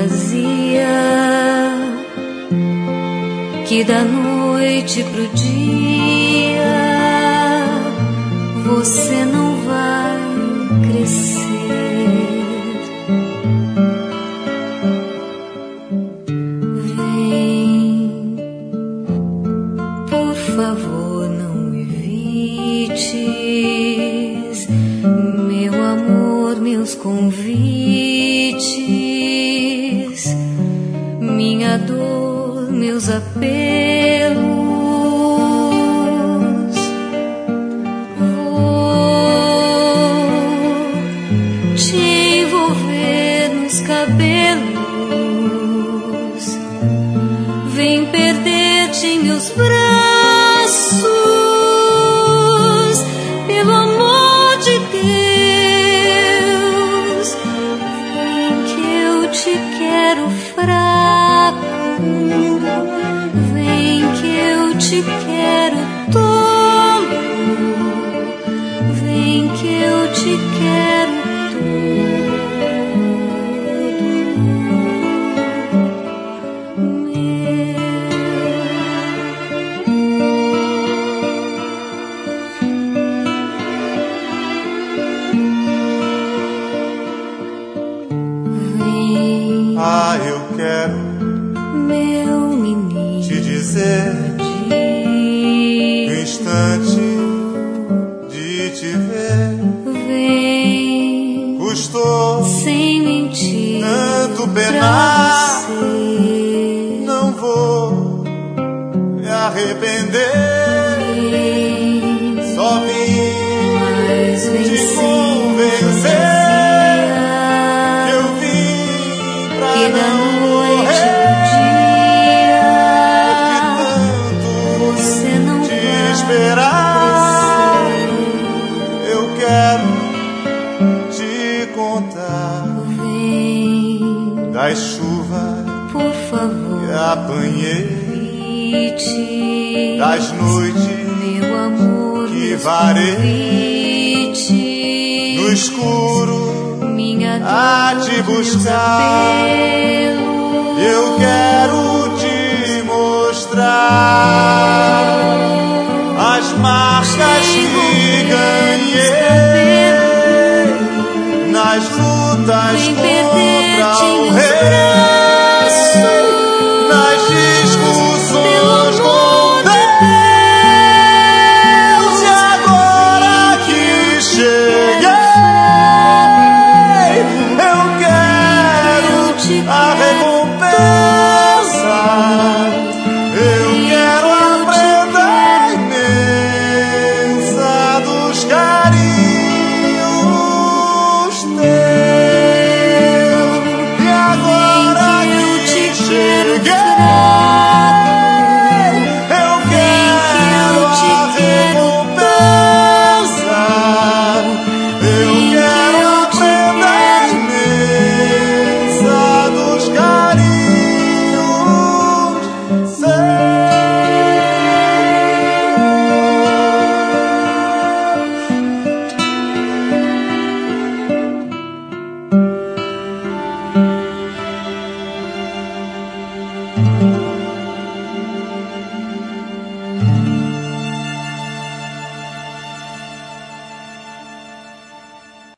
fantasia que da noite pro dia você não vai crescer. Vem, por favor, não me evites, meu amor, meus convites, minha dor, meus apelos. Vem perder-te em meus braços, pelo amor de Deus. Vem que eu te quero fraco, vem que eu te quero tolo, vem que eu te quero tolo. Ah, eu quero, meu menino, te dizer no instante de te ver. Vem, custou sem mentir, tanto penar, você. Não vou me arrepender. Vem, só vim te convencer. Que da noite pro dia você não vai esperar. crescer. Eu quero te contar. Vem, das chuvas por favor, que apanhei, das noites, meu amor, que varei no escuro a te buscar. Eu quero te mostrar